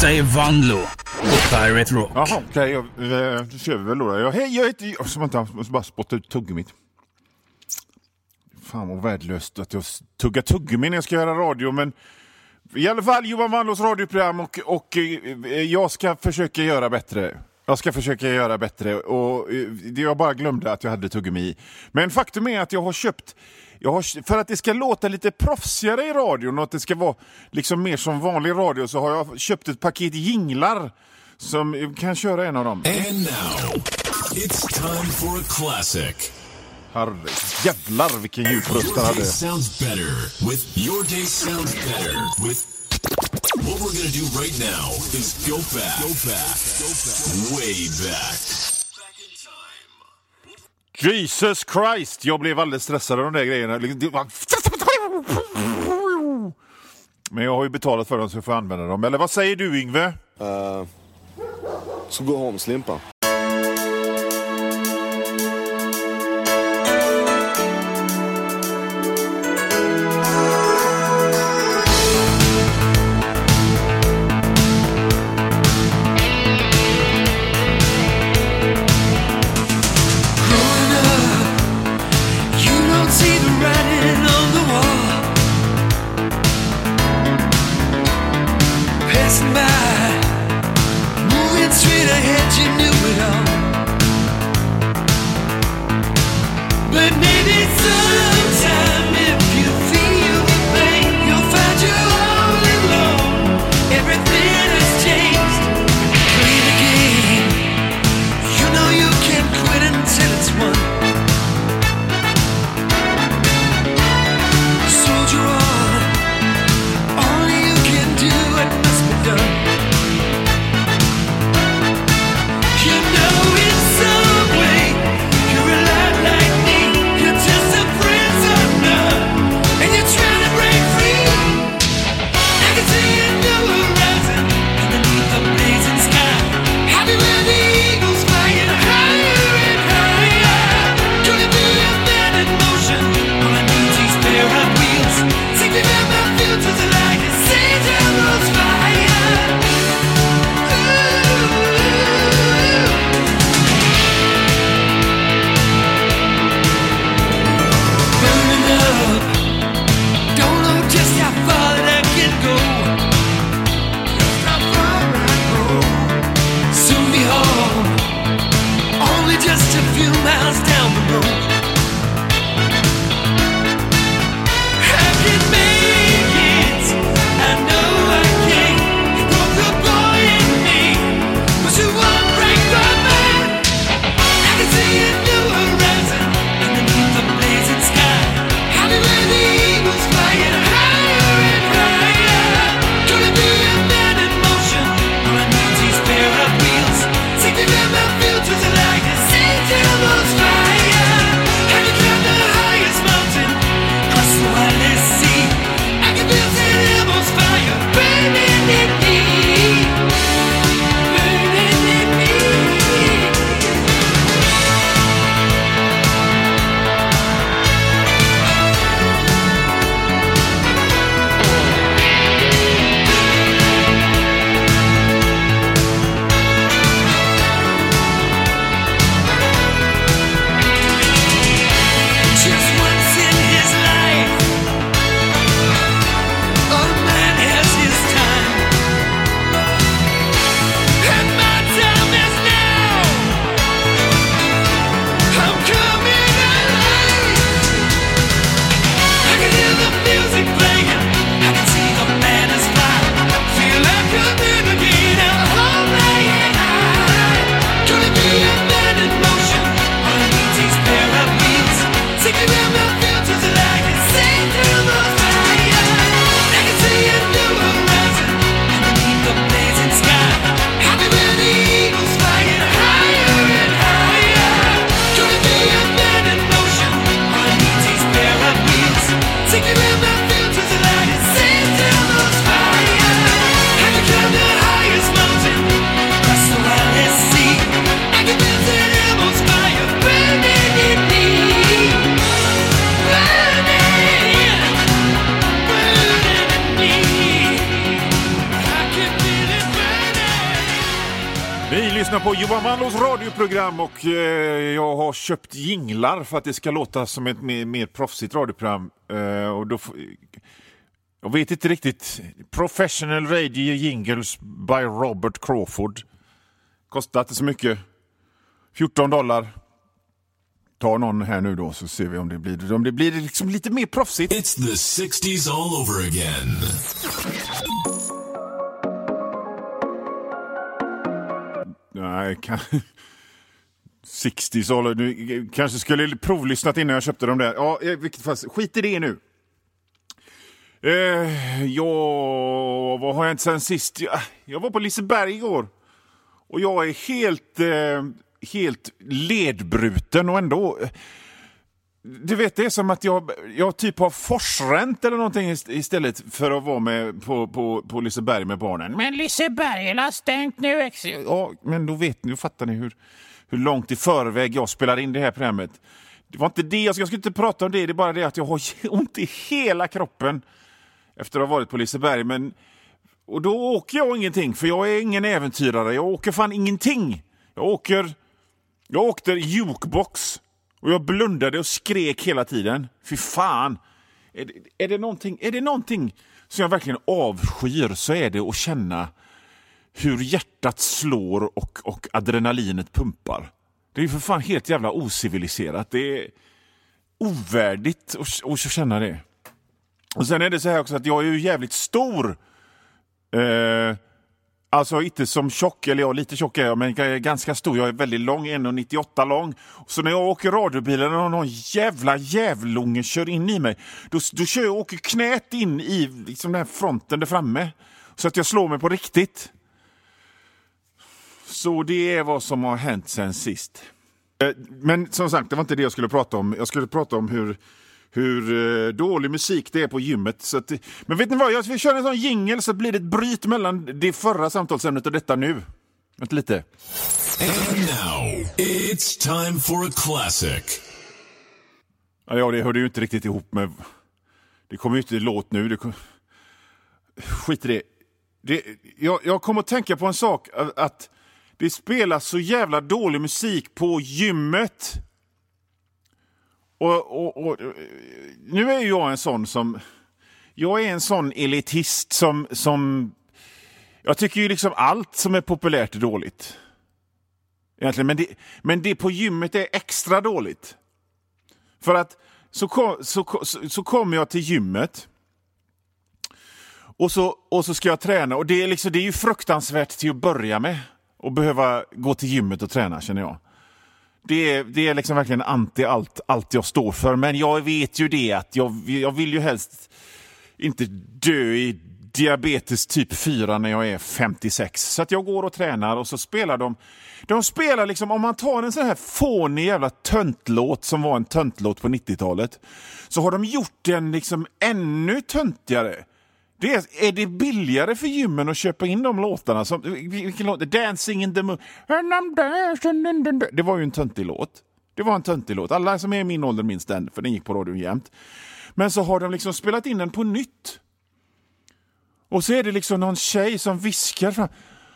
Detta är Vanlo på Pirate Rock. Jaha, okej, då kör vi väl då. Hej, jag heter... Jag måste bara spotta ut tuggumit. Fan vad värdelöst att jag tuggar tuggummi när jag ska göra radio, men... I alla fall Johan Vanlos radioprogram och jag ska försöka göra bättre. Och jag bara glömde att jag hade tuggummi i. Men faktum är att jag har köpt... för att det ska låta lite proffsigare i radion och att det ska vara liksom mer som vanlig radio, så har jag köpt ett paket jinglar som kan köra en av dem. And now, it's time for a classic. Jävlar vilken djupröst han hade. Sounds better with Your Day Sounds Better with... What we're gonna do right now is go back, way back. Jesus Christ, jag blev alldeles stressad av de där grejerna. Men jag har ju betalat för dem så jag får använda dem. Eller vad säger du, Yngve? Så gå hem, Slimpa. You're alive like me. You're just a friend. lyssnar på Johan Manlos radioprogram och jag har köpt jinglar för att det ska låta som ett mer proffsigt radioprogram. Och då jag vet inte riktigt. Professional Radio Jingles by Robert Crawford. Kostar inte så mycket. $14. Ta någon här nu då så ser vi om det blir liksom lite mer proffsigt. It's the 60s all over again. Nej, 60s all nu kanske skulle provlyssnat innan jag köpte dem där. Ja, vilket fast skit i det nu. Vad har jag inte sen sist? Jag var på Liseberg igår. Och jag är helt ledbruten och ändå... Du vet, det är som att jag typ har forsränt eller någonting istället för att vara med på Liseberg med barnen. Men Liseberg är stängt nu. Ja, men då fattar ni hur långt i förväg jag spelar in det här programmet. Det var inte det, jag skulle inte prata om det. Det är bara det att jag har ont i hela kroppen efter att ha varit på Liseberg. Och då åker jag ingenting, för jag är ingen äventyrare. Jag åker fan ingenting. Jag åkte jukebox och jag blundade och skrek hela tiden. Fy fan. Är det någonting som jag verkligen avskyr, så är det att känna hur hjärtat slår och adrenalinet pumpar. Det är för fan helt jävla ociviliserat. Det är ovärdigt att känna det. Och sen är det så här också att jag är ju jävligt stor. Alltså inte som tjock, eller jag lite tjock är jag, men jag är ganska stor. Jag är väldigt lång, 1,98 lång. Så när jag åker radiobilen och någon jävlunge kör in i mig, då åker knät in i liksom den här fronten där framme. Så att jag slår mig på riktigt. Så det är vad som har hänt sen sist. Men som sagt, det var inte det jag skulle prata om. Jag skulle prata om hur dålig musik det är på gymmet. Så att, men vet ni vad, jag kör en sån jingle så blir det ett bryt mellan det förra samtalsämnet och detta nu. Vänta lite. And now, it's time for a classic. Ja, det hörde ju inte riktigt ihop med... Det kommer ju inte låt nu. Skit i det. Jag kommer att tänka på en sak. Att det spelas så jävla dålig musik på gymmet. Och nu är jag en sån som... Jag är en sån elitist som jag tycker ju liksom allt som är populärt är dåligt. Egentligen, men det på gymmet är extra dåligt. För att så kommer jag till gymmet och så ska jag träna, och det är ju fruktansvärt till att börja med att behöva gå till gymmet och träna, känner jag. Det är liksom verkligen anti allt jag står för. Men jag vet ju det att jag vill ju helst inte dö i diabetes typ 4 när jag är 56. Så att jag går och tränar och så spelar de. De spelar liksom, om man tar en sån här fånig jävla töntlåt som var en töntlåt på 90-talet, så har de gjort den liksom ännu töntigare. Är det billigare för gymmen att köpa in de låtarna? Vilken låt? Dancing in the moon. Det var ju en töntig låt. Det var en töntig låt. Alla som är i min ålder minns den, för den gick på radion jämt. Men så har de liksom spelat in den på nytt. Och så är det liksom någon tjej som viskar fram.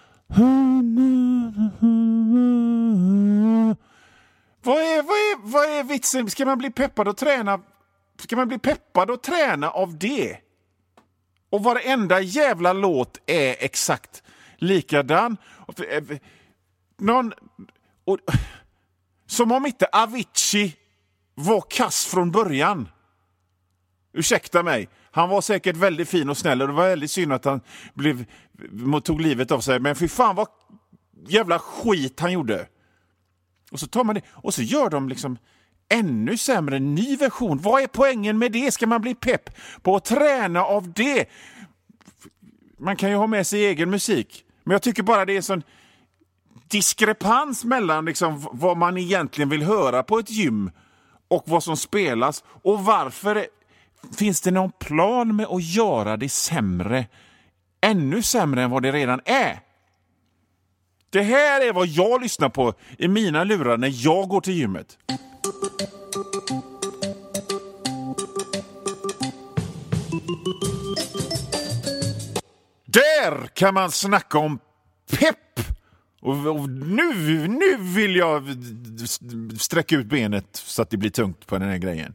Vad är vitsen? Ska man bli peppad och träna? Ska man bli peppad och träna av det? Och varenda jävla låt är exakt likadan. Som om inte Avicii var kass från början. Ursäkta mig. Han var säkert väldigt fin och snäll, och det var väldigt synd att han tog livet av sig. Men fy fan vad jävla skit han gjorde. Och så tar man det och så gör de liksom ännu sämre, en ny version. Vad är poängen med det? Ska man bli pepp på att träna av det? Man kan ju ha med sig egen musik. Men jag tycker bara det är sån diskrepans mellan liksom vad man egentligen vill höra på ett gym och vad som spelas. Och varför finns det någon plan med att göra det sämre? Ännu sämre än vad det redan är. Det här är vad jag lyssnar på i mina lurar när jag går till gymmet. Där kan man snacka om pepp Och nu vill jag sträcka ut benet så att det blir tungt på den här grejen.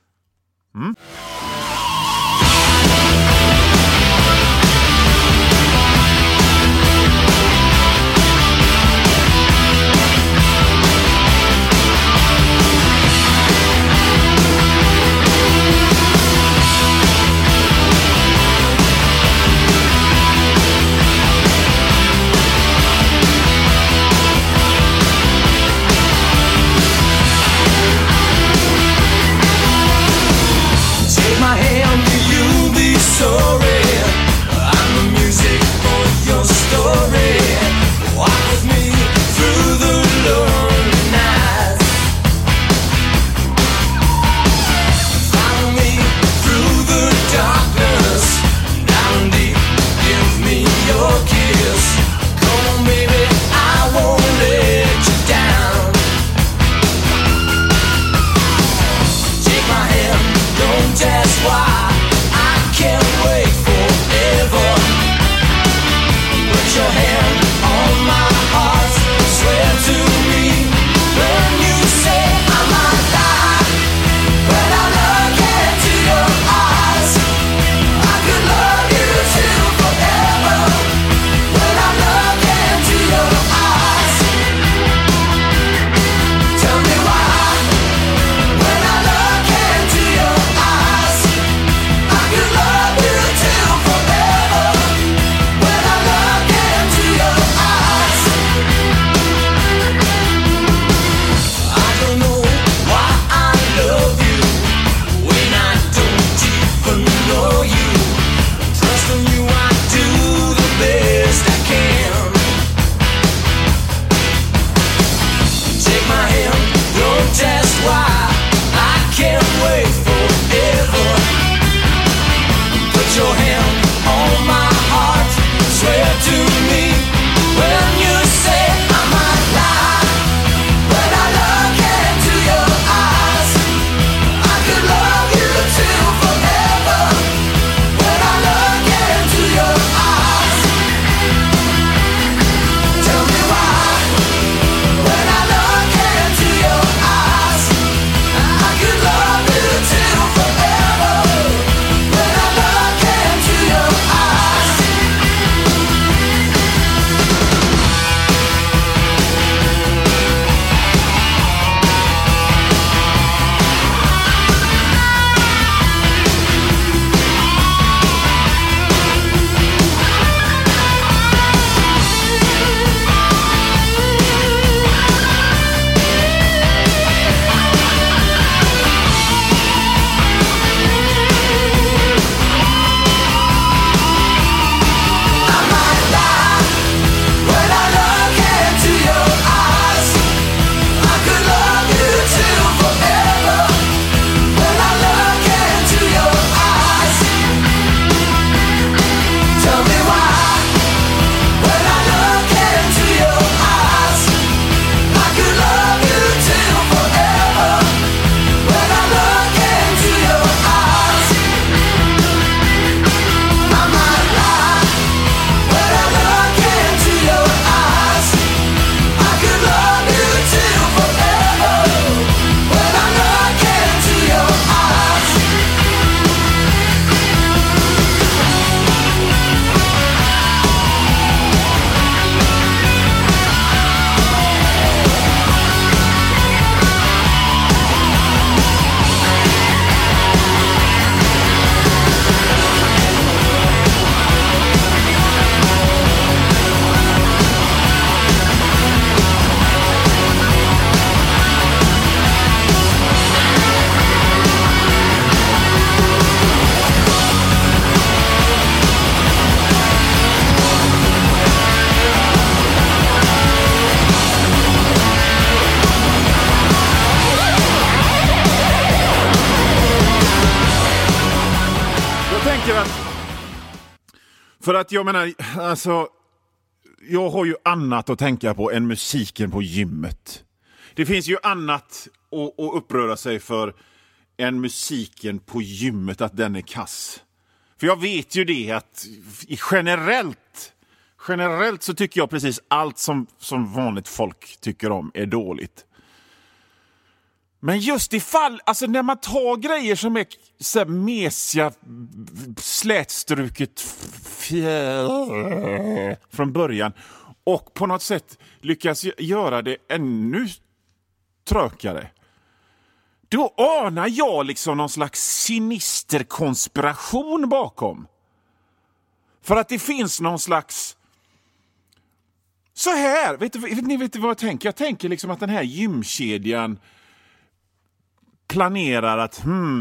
För att jag menar, alltså, jag har ju annat att tänka på än musiken på gymmet. Det finns ju annat att uppröra sig för än musiken på gymmet, att den är kass. För jag vet ju det att generellt så tycker jag precis allt som vanligt folk tycker om är dåligt. Men just ifall, alltså när man tar grejer som är så här mesiga, slätstruket från början och på något sätt lyckas göra det ännu trökare, då anar jag liksom någon slags sinister konspiration bakom. För att det finns någon slags... Så här, vet ni vad jag tänker? Jag tänker liksom att den här gymkedjan planerar att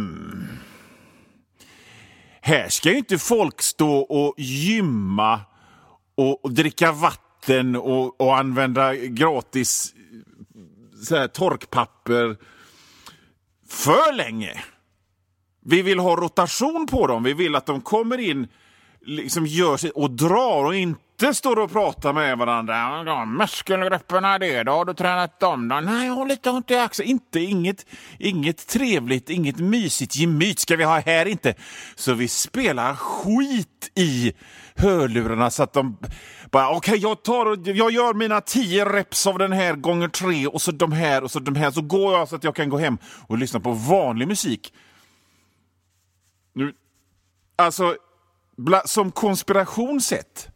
här ska ju inte folk stå och gymma och dricka vatten och använda gratis så här, torkpapper för länge. Vi vill ha rotation på dem. Vi vill att de kommer in, liksom gör sig och drar och inte står och pratar med varandra. De muskelgrupperna det då, har du tränat dem då? Nej, jag har lite ont i axeln. Inget trevligt, inget mysigt gemyt ska vi ha här inte. Så vi spelar skit i hörlurarna så att de bara okej, jag gör mina 10 reps av den här gånger 3 och så de här och så de här, så går jag så att jag kan gå hem och lyssna på vanlig musik. Nu, alltså som konspirationssett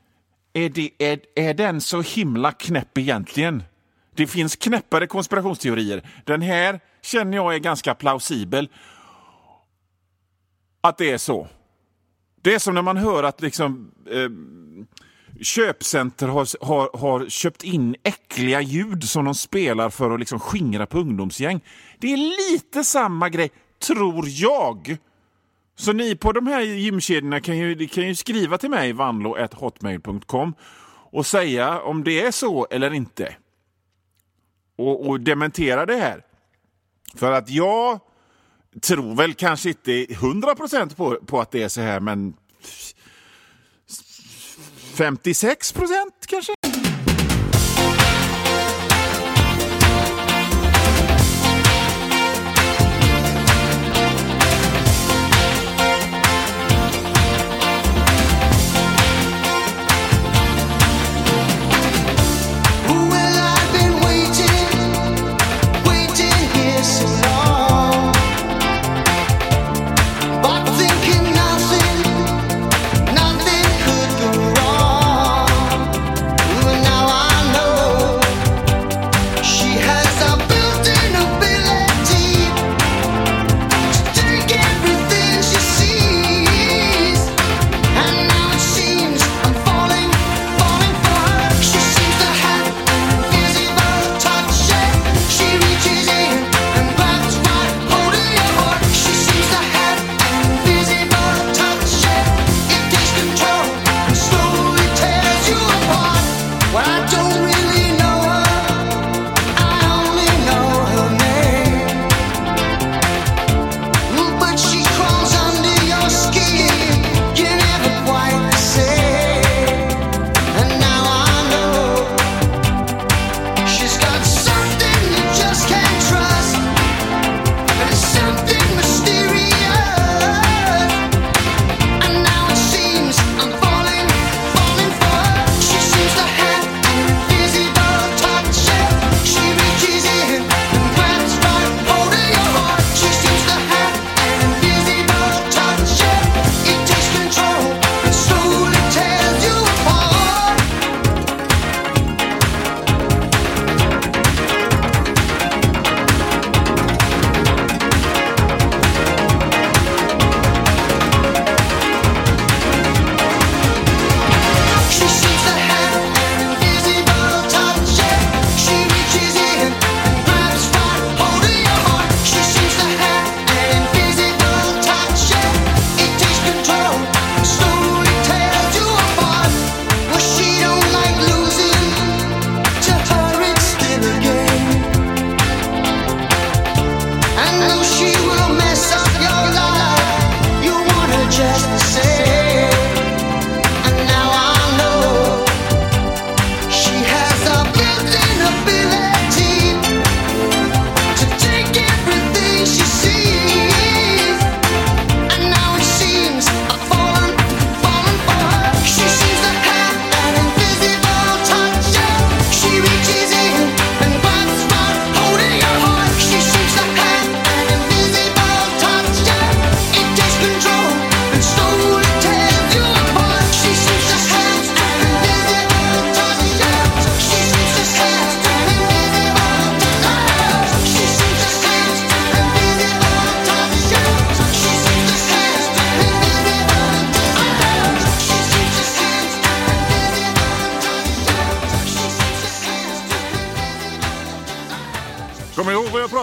är den så himla knäpp egentligen. Det finns knäppare konspirationsteorier. Den här känner jag är ganska plausibel. Att det är så. Det är som när man hör att liksom, köpcenter har köpt in äckliga ljud som de spelar för att liksom skingra på ungdomsgäng. Det är lite samma grej, tror jag. Så ni på de här gymkedjorna kan ju skriva till mig vanlo@hotmail.com och säga om det är så eller inte. Och dementera det här. För att jag tror väl kanske inte 100% på att det är så här, men 56% kanske?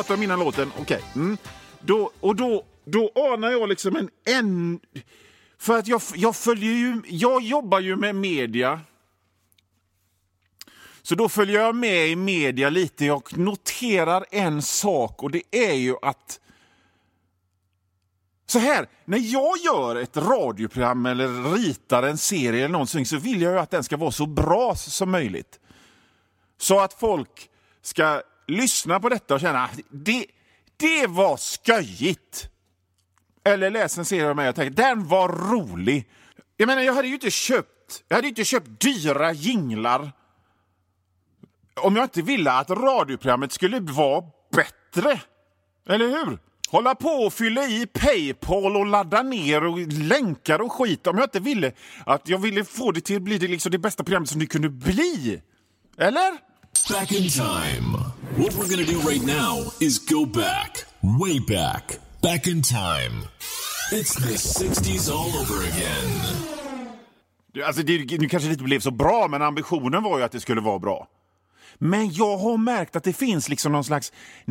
prata om innan låten. Okej. Då anar jag liksom en för att jag jobbar ju med media. Så då följer jag med i media lite. Jag noterar en sak, och det är ju att så här, när jag gör ett radioprogram eller ritar en serie eller någonting, så vill jag ju att den ska vara så bra som möjligt. Så att folk ska lyssna på detta och känna att det var sköjigt. Eller läsa en serie av mig och tänka, den var rolig. Jag menar, jag hade ju inte köpt dyra jinglar om jag inte ville att radioprogrammet skulle vara bättre. Eller hur? Hålla på och fylla i PayPal och ladda ner och länkar och skit om jag inte ville att jag ville få det till att bli liksom det bästa programmet som det kunde bli. Eller? Back in time. What we're gonna do right now is go back, way back, back in time. It's the 60s all over again. Alltså det kanske inte blev så bra, men ambitionen var ju att det skulle vara bra. Men jag har märkt att det finns liksom någon slags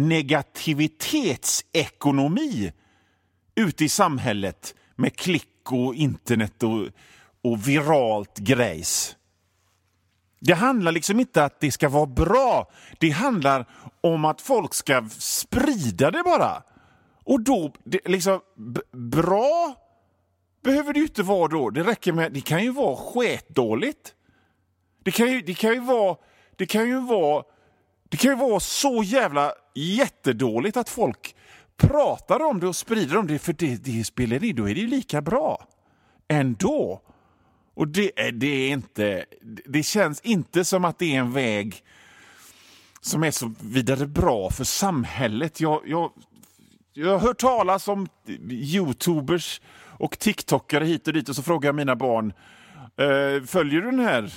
negativitetsekonomi ute i samhället med klick och internet och viralt grejs. Det handlar liksom inte att det ska vara bra. Det handlar om att folk ska sprida det bara. Och då, liksom, bra behöver det ju inte vara då. Det räcker med, det kan ju vara sketdåligt. Det kan ju vara så jävla jättedåligt att folk pratar om det och sprider om det, för det spelar det, då är det ju lika bra ändå. Och det känns inte som att det är en väg som är så vidare bra för samhället. Jag har hört talas om YouTubers och TikTokare hit och dit, och så frågar jag mina barn, följer du den här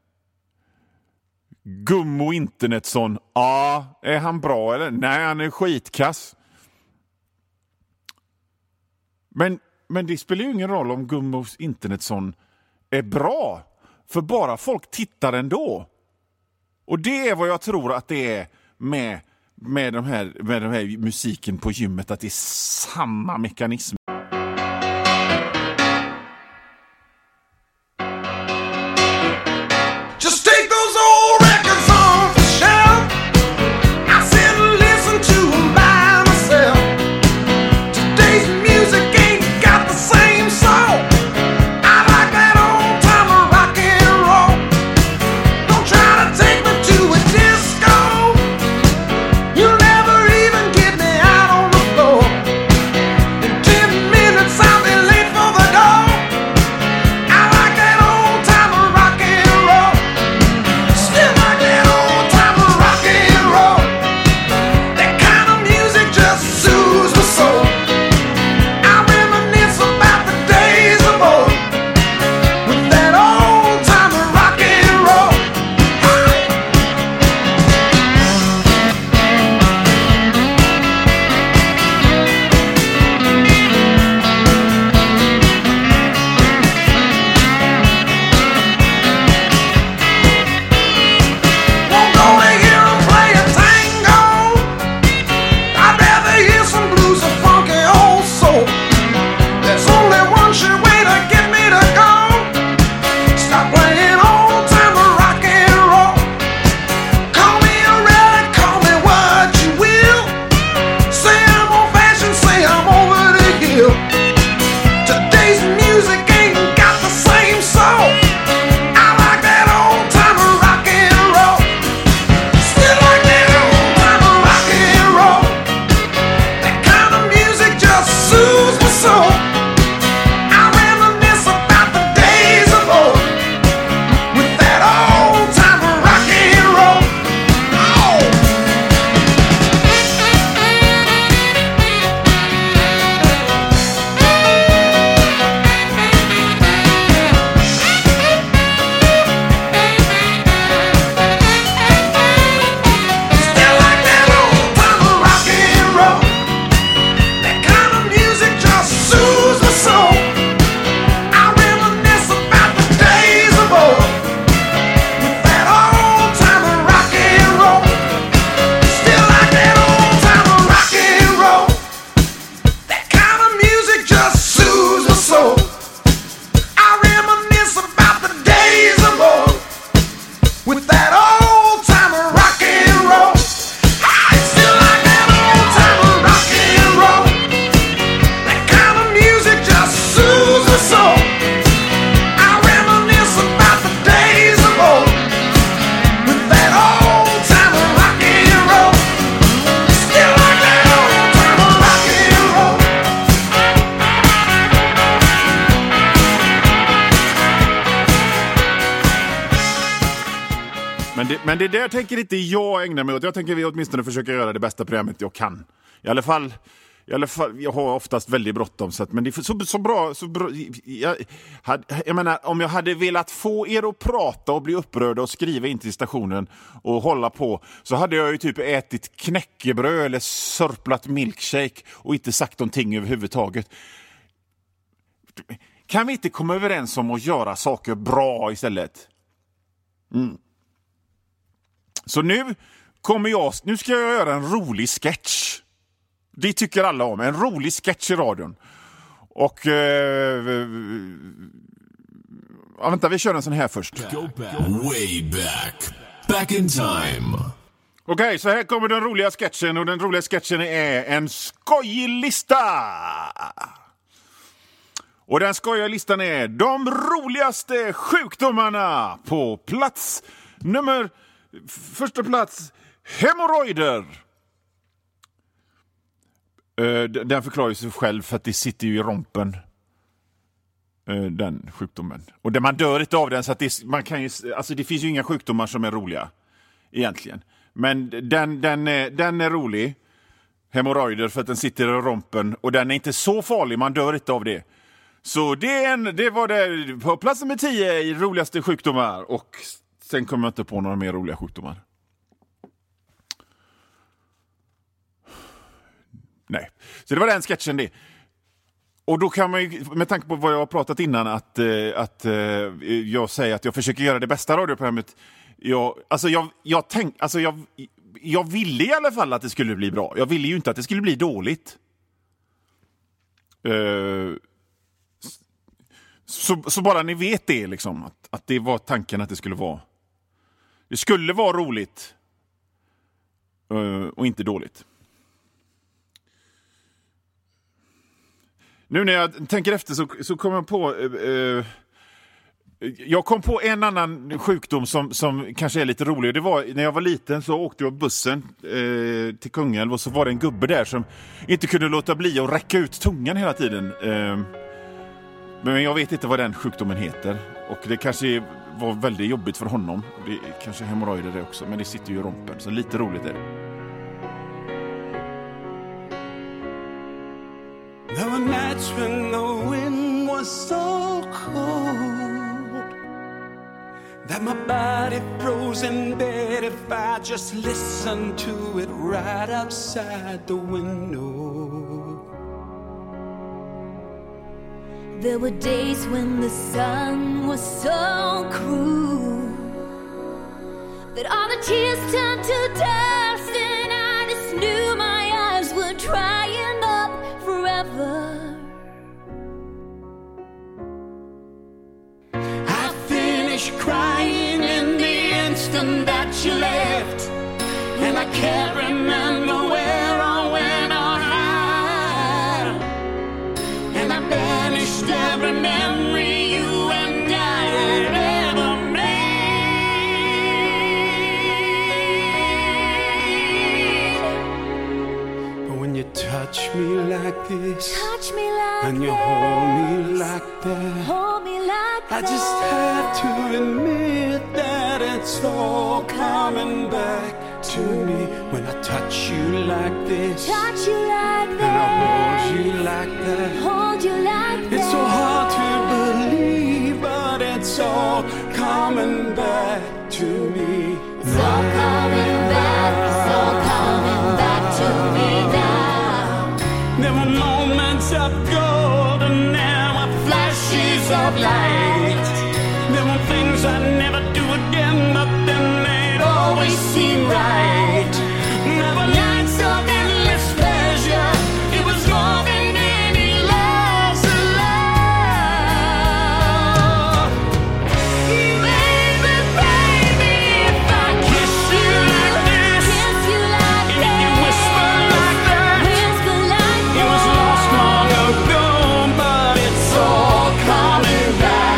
Gummo Internetsson? Ja, är han bra eller? Nej, han är skitkass. Men det spelar ju ingen roll om Gummo Internetsson är bra, för bara folk tittar ändå. Och det är vad jag tror att det är med de här musiken på gymmet, att det är samma mekanism. Just take those old records off the shelf. I sit and listen to them by myself. Today's music ain't got the same soul. I like that old time rock and roll. Don't try to take me to a disco. You'll never even get me out on the floor. In 10 Men det där tänker inte jag ägna mig åt. Jag tänker vi åtminstone försöka göra det bästa programmet jag kan. I alla fall, jag har oftast väldigt bråttom. Men det är så bra. Jag menar, om jag hade velat få er att prata och bli upprörda och skriva in till stationen och hålla på, så hade jag ju typ ätit knäckebröd eller sörplat milkshake och inte sagt någonting överhuvudtaget. Kan vi inte komma överens om att göra saker bra istället? Så nu ska jag göra en rolig sketch. Det tycker alla om. En rolig sketch i radion. Och vänta, vi kör en sån här först. Go back. Way back. Back in time. Okej, så här kommer den roliga sketchen. Och den roliga sketchen är en skojig lista. Och den skojiga listan är de roligaste sjukdomarna. På första plats, hemorrojder. Den förklarar sig själv för att det sitter ju i rompen. Den sjukdomen. Och där man dör inte av den, så att det finns ju inga sjukdomar som är roliga egentligen. Men den är rolig. Hemorrojder, för att den sitter i rompen. Och den är inte så farlig, man dör inte av det. Så det var det på plats nummer 10 i roligaste sjukdomar. Och sen kommer jag inte på några mer roliga sjukdomar. Nej. Så det var den sketchen det. Och då kan man ju, med tanke på vad jag har pratat innan, att jag säger att jag försöker göra det bästa radioprogrammet. Jag ville i alla fall att det skulle bli bra. Jag ville ju inte att det skulle bli dåligt. Så bara ni vet det liksom, att det var tanken att det skulle vara. Det skulle vara roligt och inte dåligt. Nu när jag tänker efter så kommer jag på jag kom på en annan sjukdom som kanske är lite rolig. Det var när jag var liten, så åkte jag bussen till Kungälv, och så var det en gubbe där som inte kunde låta bli att räcka ut tungan hela tiden. Men jag vet inte vad den sjukdomen heter, och det kanske var väldigt jobbigt för honom. Det kanske hemorrojder det också, men det sitter ju i rompen, så lite roligt är det. There were nights when the wind was so cold that my body froze in bed if I just listened to it right outside the window. There were days when the sun was so cruel that all the tears turned to dust, and I just knew my eyes were drying up forever. I finished crying in the instant that you left, and I can't remember where or when or how, and I banished every memory you and I had ever made. But when you touch me like this, and you hold me like that, I just have to admit that it's all coming back to me. When I touch you like this, and I hold you like that, it's so hard to believe, but it's all coming back to me. It's all coming back, it's all coming back to me now. There were moments of gold and there were flashes of light. There were things I'd never do again, but then they'd always seem right. There were nights of endless pleasure. It was more than any loss of love. Baby, baby, if I kiss you like this, if you whisper like that, it was lost long ago, but it's all coming back.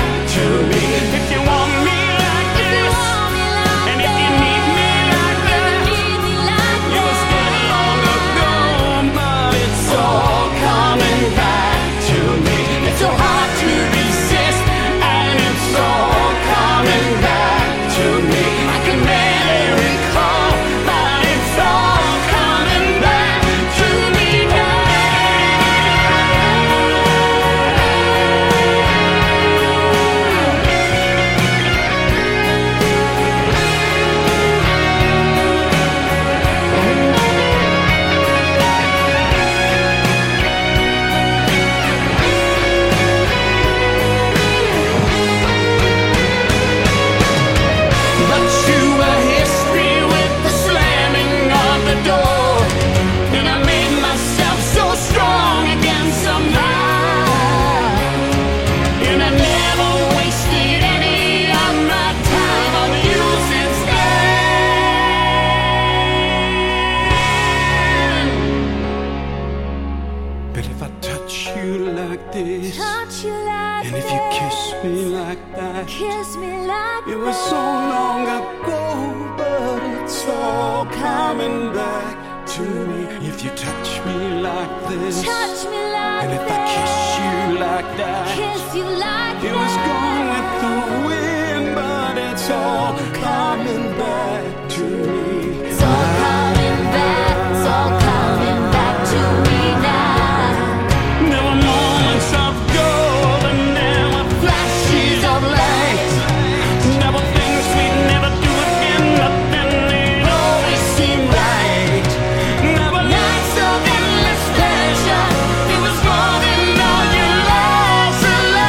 like this, touch you like and if this, you kiss me like that, kiss me like it was so long ago, but it's all coming back to me. If you touch me like this, touch me like and if this, I kiss you like that, kiss you like it was gone with the wind, but it's all coming back to me. It's all coming back, it's all coming back to me now. There were moments of gold and there were flashes of light. There were things we'd never do again, but then it always seemed right. There were nights of endless pleasure. It was more than all your lives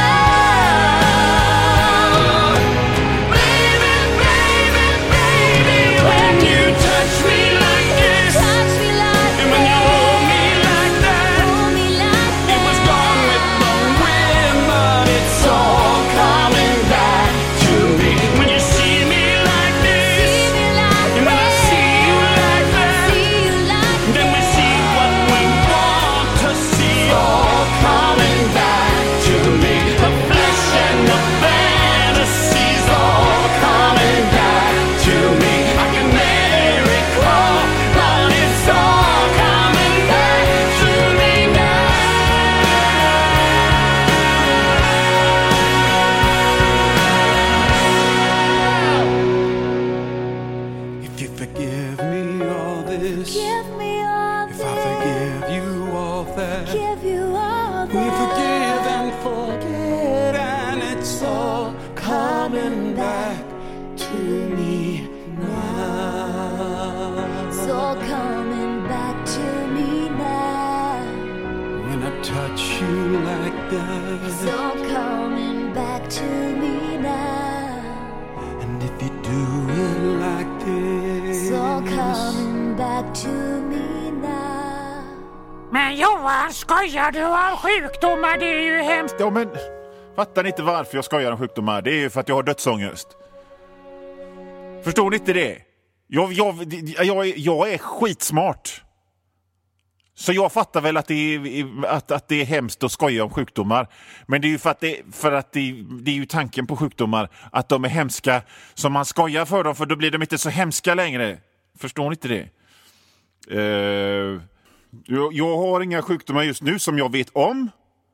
alone. Baby, baby, baby, when you touch me like this, Touch me like and when you hold me like that, hold me like it was gone with the wind, but it's all coming back to me. When you see me like this, see me like and when I see you like that, see you like then we see what we want to see, all coming back to me. The flesh and the fantasies all coming back to me. I can never recall, but it's all coming back to me now. If you forgive me all this, give me all if I forgive you all that, give you all we forgive and forget, and it's all coming back to me now. It's all coming back to me now. When I touch you like It's that, all coming back to me now. and if you do it like It's all this, coming back to me now. Men Johan, skojar du om sjukdomar? Det är ju hemskt. Ja, men fattar ni inte varför jag skojar om sjukdomar? Det är ju för att jag har dödsångest. Förstår ni inte det? Jag är skitsmart. Så jag fattar väl att det är hemskt att skoja om sjukdomar. Men det är ju för att det är ju tanken på sjukdomar att de är hemska som man skojar för dem, för då blir de inte så hemska längre. Förstår ni inte det? Jag har inga sjukdomar just nu som jag vet om.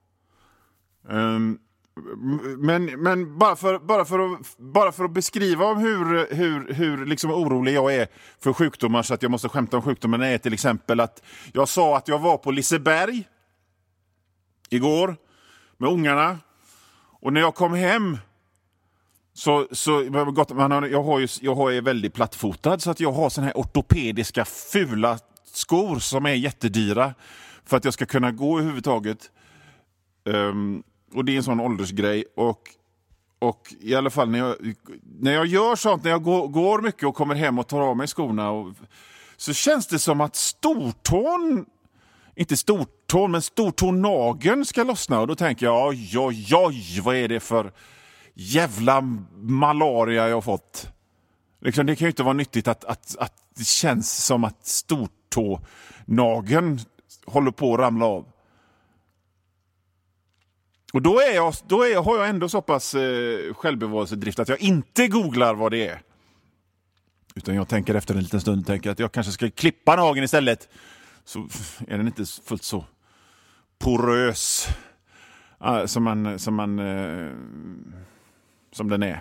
Men bara för att beskriva om hur liksom orolig jag är för sjukdomar, så att jag måste skämta om sjukdomarna, är till exempel att jag sa att jag var på Liseberg igår med ungarna, och när jag kom hem så jag är väldigt plattfotad, så att jag har sån här ortopediska fula skor som är jättedyra för att jag ska kunna gå överhuvudtaget. Och det är en sån åldersgrej, och i alla fall när jag gör sånt, när jag går mycket och kommer hem och tar av mig skorna, så känns det som att stortånageln ska lossna, och då tänker jag oj, vad är det för jävla malaria jag har fått. Liksom, det kan ju inte vara nyttigt att det känns som att stortånageln håller på att ramla av. Och då har jag ändå så pass självbevarelsedrift att jag inte googlar vad det är. Utan jag tänker efter en liten stund att jag kanske ska klippa nageln istället. Så är den inte fullt så porös som den är.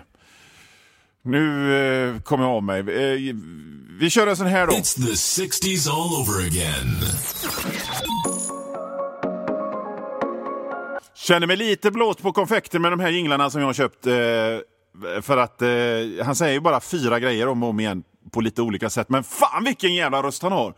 Nu kommer jag av mig. Vi kör en sån här då. It's the 60s all over again. Känner mig lite blåst på konfekten med de här jinglarna som jag har köpt. För att han säger ju bara 4 grejer om och om igen på lite olika sätt. Men fan vilken jävla röst han har.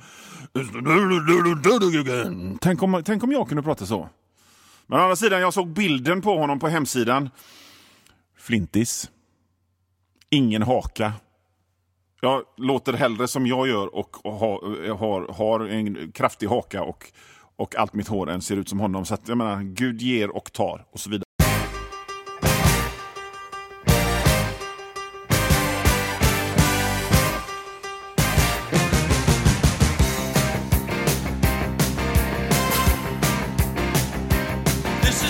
Tänk om jag kunde prata så. Men å andra sidan, jag såg bilden på honom på hemsidan. Flintis. Ingen haka. Jag låter hellre som jag gör och har en kraftig haka och allt mitt hår än ser ut som honom. Så att jag menar, Gud ger och tar och så vidare. This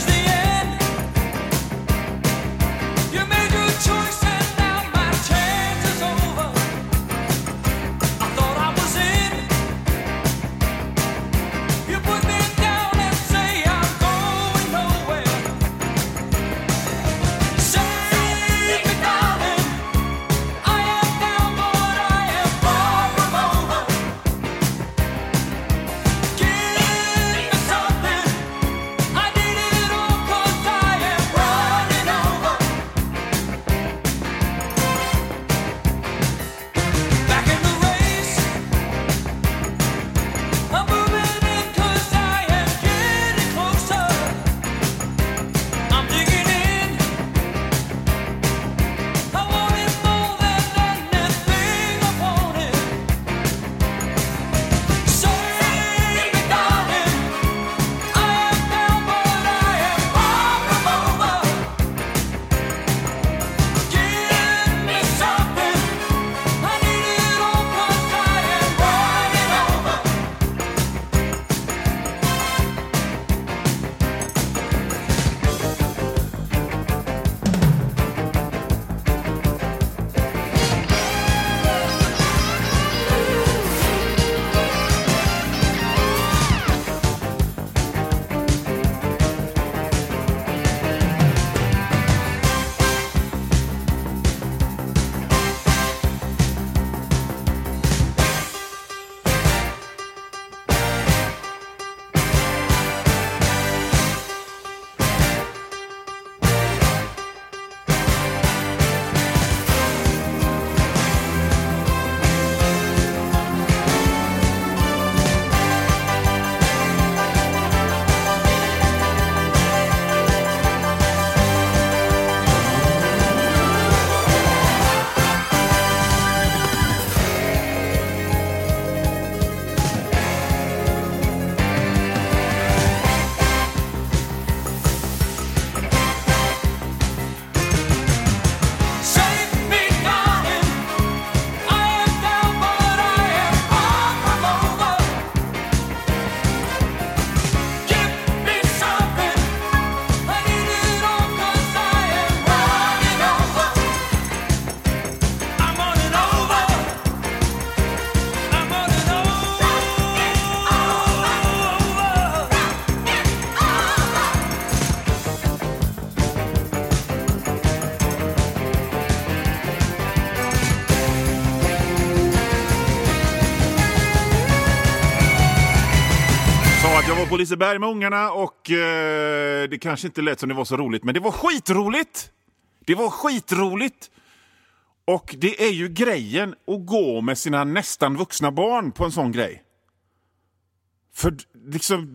var på Liseberg med ungarna och det kanske inte lät som det var så roligt, men det var skitroligt. Det var skitroligt. Och det är ju grejen att gå med sina nästan vuxna barn på en sån grej. För liksom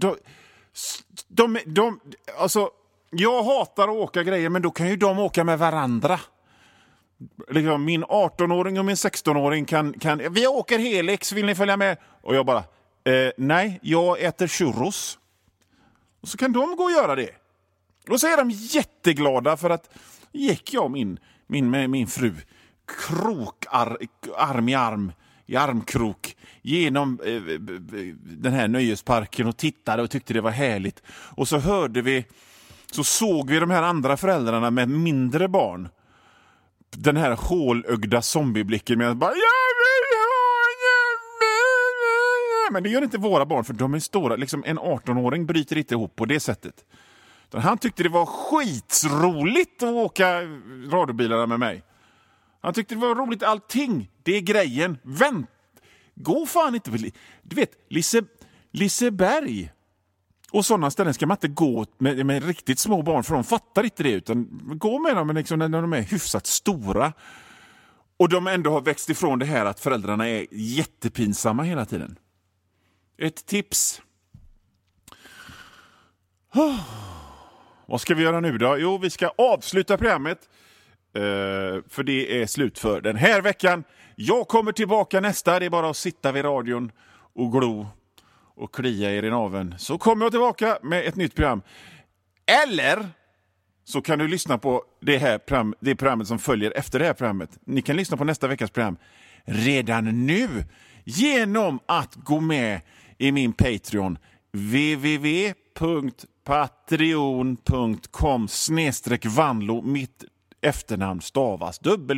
alltså, jag hatar att åka grejer, men då kan ju de åka med varandra. Liksom, min 18-åring och min 16-åring kan vi åker Helix, vill ni följa med? Och jag bara, nej, jag äter churros. Och så kan de gå och göra det. Och så är de jätteglada för att gick jag med min fru arm i arm i armkrok genom den här nöjesparken och tittade och tyckte det var härligt. Och så såg vi de här andra föräldrarna med mindre barn. Den här hålögda zombieblicken med att bara men det gör inte våra barn, för de är stora. Liksom en 18-åring bryter inte ihop på det sättet. Han tyckte det var skitroligt att åka radiobilarna med mig. Han tyckte det var roligt allting. Det är grejen. Gå fan inte. Du vet, Liseberg och sådana ställen ska man inte gå med riktigt små barn, för de fattar inte det, utan gå med dem liksom när de är hyfsat stora. Och de ändå har växt ifrån det här att föräldrarna är jättepinsamma hela tiden. Ett tips. Vad ska vi göra nu då? Jo, vi ska avsluta programmet. För det är slut för den här veckan. Jag kommer tillbaka nästa. Det är bara att sitta vid radion och glo och klia er i naveln. Så kommer jag tillbaka med ett nytt program. Eller så kan du lyssna på det programmet som följer efter det här programmet. Ni kan lyssna på nästa veckas program redan nu genom att gå med i min Patreon www.patreon.com/Vanlo. Mitt efternamn stavas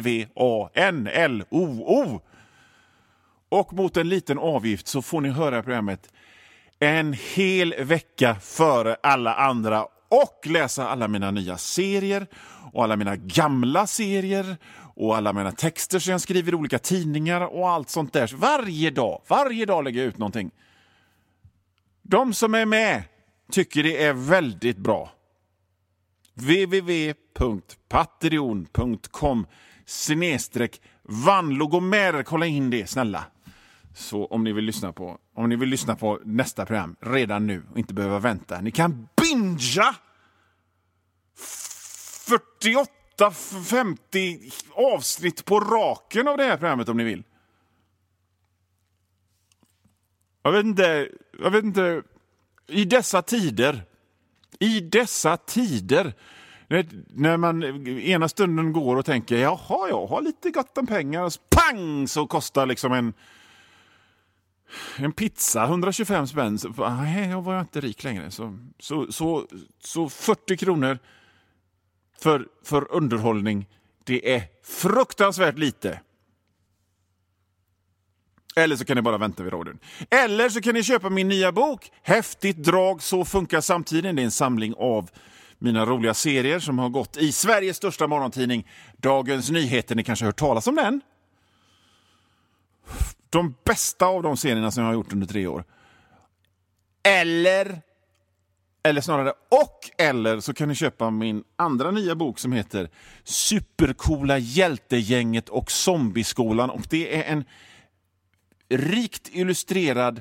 WANLOO. Och mot en liten avgift så får ni höra programmet en hel vecka före alla andra och läsa alla mina nya serier och alla mina gamla serier och alla mina texter som jag skriver i olika tidningar och allt sånt där. Varje dag lägger jag ut någonting. De som är med tycker det är väldigt bra. www.patreon.com/Vanlo. Gå med och kolla in det, snälla. Så om ni vill lyssna på nästa program redan nu och inte behöva vänta. Ni kan bingea 48-50 avsnitt på raken av det här programmet om ni vill. Jag vet inte i dessa tider när man ena stunden går och tänker jaha, jag har lite gott om pengar, och pang så kostar liksom en pizza 125 spänn. Nej, jag var inte rik längre. Så 40 kronor för underhållning, det är fruktansvärt lite. Eller så kan ni bara vänta vid radion. Eller så kan ni köpa min nya bok, Häftigt drag, så funkar samtiden. Det är en samling av mina roliga serier som har gått i Sveriges största morgontidning, Dagens Nyheter. Ni kanske har hört talas om den. De bästa av de serierna som jag har gjort under 3 år. Eller så kan ni köpa min andra nya bok som heter Supercoola hjältegänget och zombieskolan. Och det är en rikt illustrerad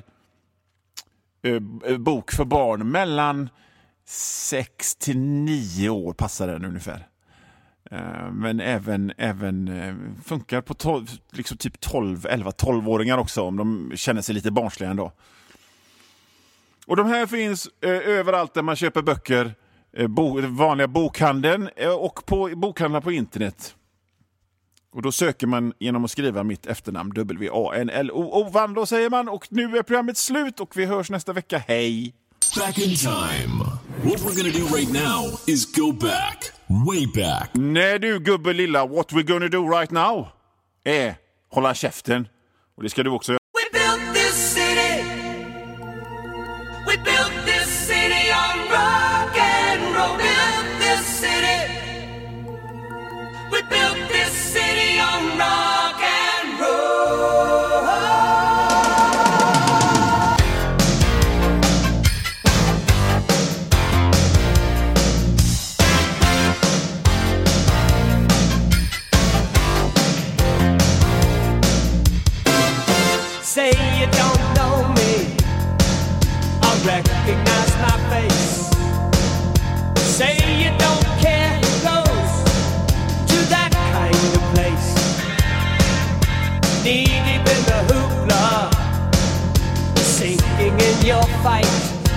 bok för barn mellan 6 till 9 år passar den ungefär. Men även funkar på 11-12-åringar också om de känner sig lite barnsliga ändå. Och de här finns överallt där man köper böcker, vanliga bokhandeln och på bokhandlar på internet. Och då söker man genom att skriva mitt efternamn WANLOO. Vanlo säger man, och nu är programmet slut och vi hörs nästa vecka. Hej! Back in time. What we're gonna do right now is go back, way back. Nej du gubbe lilla, what we're gonna do right now är hålla käften. Och det ska du också göra. We built this city. We built this city on rock and roll. Built this city. We built this city on rock and roll. your fight.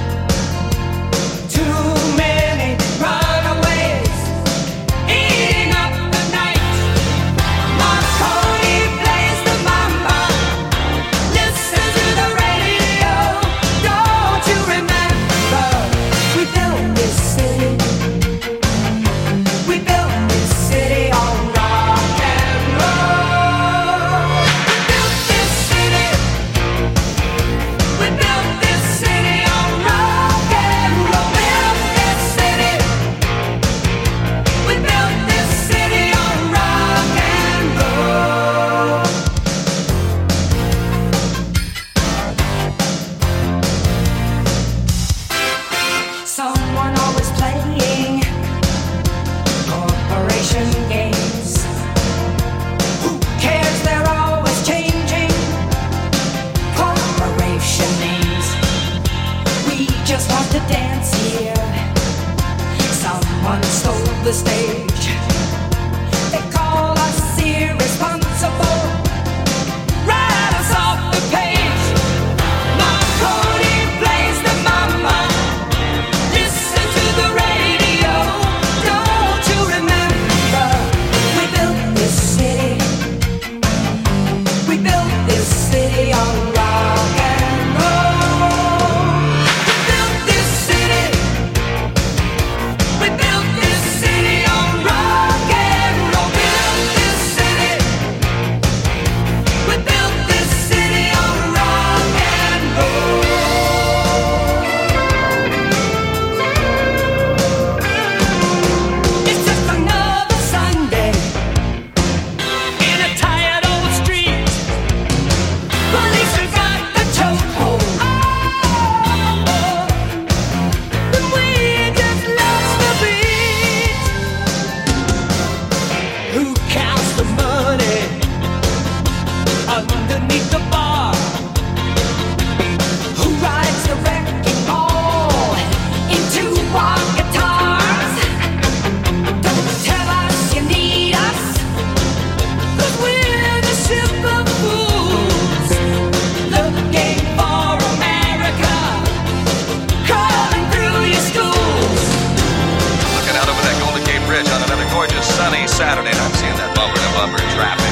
Too many runaways eating up the night. Marconi plays the mama. Listen to the radio. Don't you remember? We built this city. We built this city on rock and roll. We built this city. We built this city on rock and roll. Built this city. We built this city on rock and roll. Someone always playing corporation games. Who cares? They're always changing corporation names. We just want to dance here. Someone stole the stage. They call us irresponsible. Write us off the page. Marconi plays the mama. Listen to the radio. Don't you remember? We built this city. We built this city on rock and roll. We built this city. We built this city on rock and roll. Built this city. We built this city on rock and roll. It's just another Sunday in a tired old street. Police have got the chokehold. But we just lost the beat. Who counts the money underneath the bar? Who rides the wrecking ball into our guitars? Don't tell us you need us, 'cause we're the ship of fools, looking for America, crawling through your schools. Looking out over that Golden Gate Bridge on another gorgeous sunny Saturday, and I'm seeing that bumper to bumper traffic.